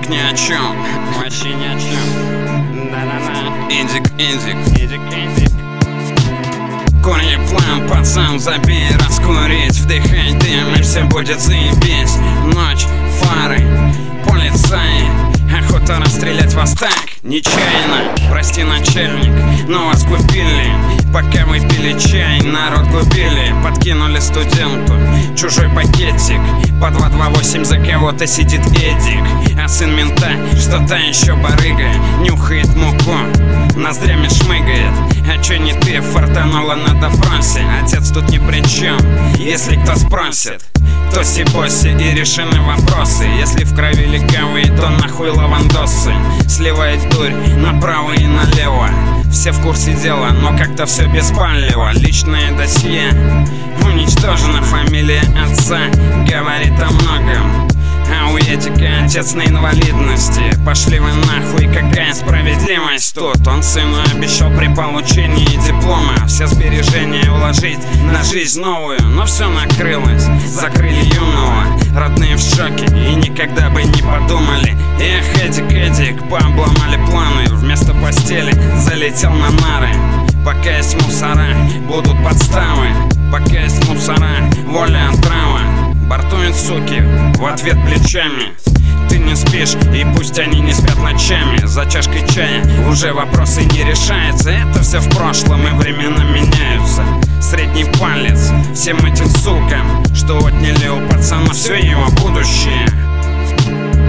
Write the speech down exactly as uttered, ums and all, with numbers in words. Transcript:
Эдик ни о чем, вообще ни о чем. Да-да-да. Эдик, Эдик, Эдик, Эдик. Курни план, пацан, забей, раскурить, вдыхай дым, и все будет заебись. Ночь, фары, полицаи, охота расстрелять вас так нечаянно. Прости, начальник, но вас купили, пока вы пили чай, народ губили. Подкинули студенту чужой пакетик, по два два восемь за кого-то сидит Эдик. А сын мента, что-то еще барыга, нюхает муку, ноздрями шмыгает. А чё не ты, фартанула на допросе? Отец тут ни при чем, если кто спросит. Тоси-боси и решены вопросы. Если в крови легавые, то нахуй лавандосы. Сливает дурь направо и налево. Все в курсе дела, но как-то все беспалево. Личное досье уничтожено, фамилия отца говорит о многом. А у Эдика отец на инвалидности. Пошли вы нахуй, какая справедливость тут. Он сыну обещал при получении диплома все сбережения вложить на жизнь новую. Но все накрылось, закрыли юного. Родные в шоке и никогда бы не подумали. Эх, Эдик, Эдик, пообломали планы. Вместо постели залетел на нары. Пока есть мусора, будут подставы. Пока есть мусора, воля отрава. Бортуют суки, в ответ плечами. Ты не спишь, и пусть они не спят ночами. За чашкой чая уже вопросы не решаются. Это все в прошлом, и времена меняются. Средний палец всем этим сукам, что отняли у пацана все его будущее.